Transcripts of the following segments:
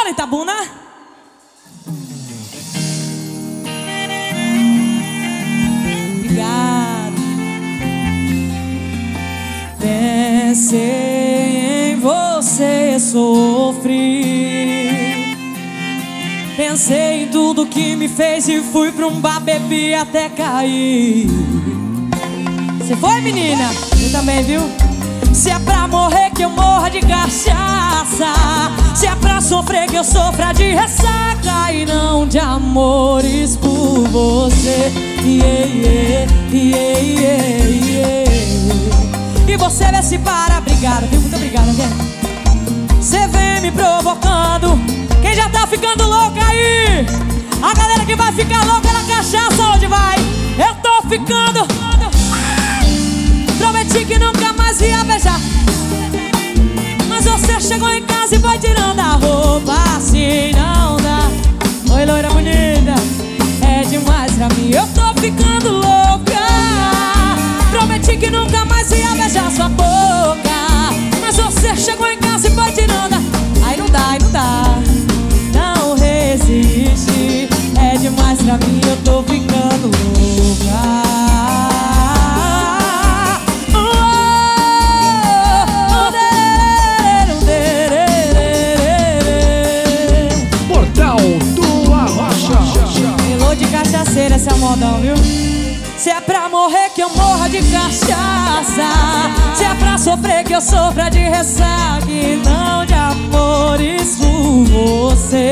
Bora, Itabuna. Obrigado. Pensei em você, sofri. Pensei em tudo que me fez e fui pra um bar, bebi até cair. Você foi, menina? Eu também, viu? Se é pra morrer que eu morra de cachaça, se é pra sofrer que eu sofra de ressaca e não de amores por você. E você vê se para. Obrigada, viu? Muito obrigada, gente. Você vem me provocando. Quem já tá ficando louca aí? A galera que vai ficar louca na cachaça, onde vai? Eu tô ficando. Prometi que nunca mais ia beijar, mas você chegou em casa e foi tirando a roupa. Assim não dá. Oi, loira bonita, é demais pra mim. Eu tô ficando louca. Prometi que nunca mais ia beijar sua boca, mas você chegou em casa e foi tirando a... Aí não dá, aí não dá. Não resiste, é demais pra mim. Eu tô ficando louca. Esse é o modão, viu? Se é pra morrer que eu morra de cachaça, se é pra sofrer que eu sofra de ressaca e não de amores por você.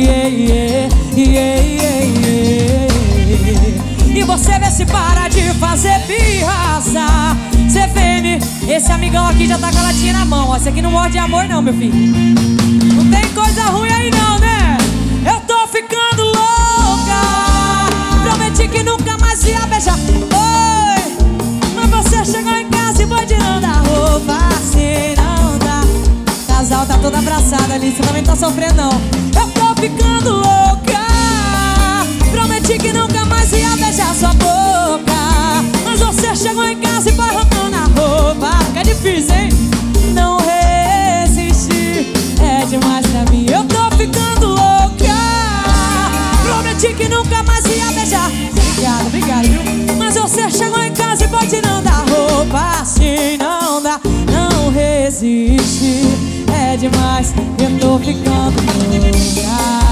E você vê se para de fazer pirraça. Você vê-me. Esse amigão aqui já tá com a latinha na mão, ó. Esse aqui não morre de amor não, meu filho. Não tem coisa ruim aí não, né? Eu tô ficando louca. Prometi que nunca mais ia beijar. Oi, mas você chegou em casa e foi tirando a roupa. Assim não dá. O casal tá todo abraçado ali, você também tá sofrendo não. Eu tô ficando louca. Prometi que nunca mais ia beijar sua boca, mas você chegou em casa e foi arrancando a roupa. Fica difícil, hein? Não resisti, é demais pra mim. Eu tô ficando louca. Prometi que nunca mais ia beijar. Obrigada, obrigada, viu? Mas você chegou em casa e foi tirando a roupa. Assim não dá, não resiste, é demais. Eu tô ficando louca.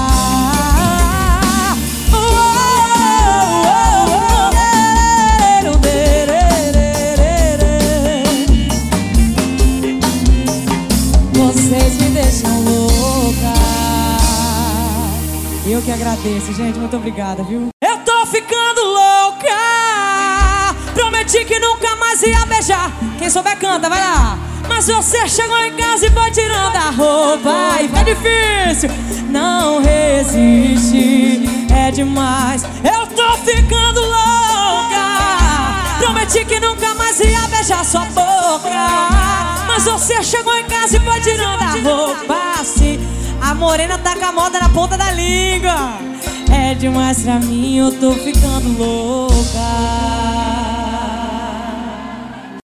Vocês me deixam louca. Eu que agradeço, gente, muito obrigada, viu? Eu tô ficando louca. Prometi que nunca mais ia beijar. Quem souber canta, vai lá. Mas você chegou em casa e foi tirando a roupa. E fica difícil, não resiste, é demais. Eu tô ficando louca. Prometi que nunca mais ia beijar sua boca, mas você chegou em casa e foi tirando a roupa. Assim, a morena tá com a moda na ponta da língua. É demais pra mim, eu tô ficando louca.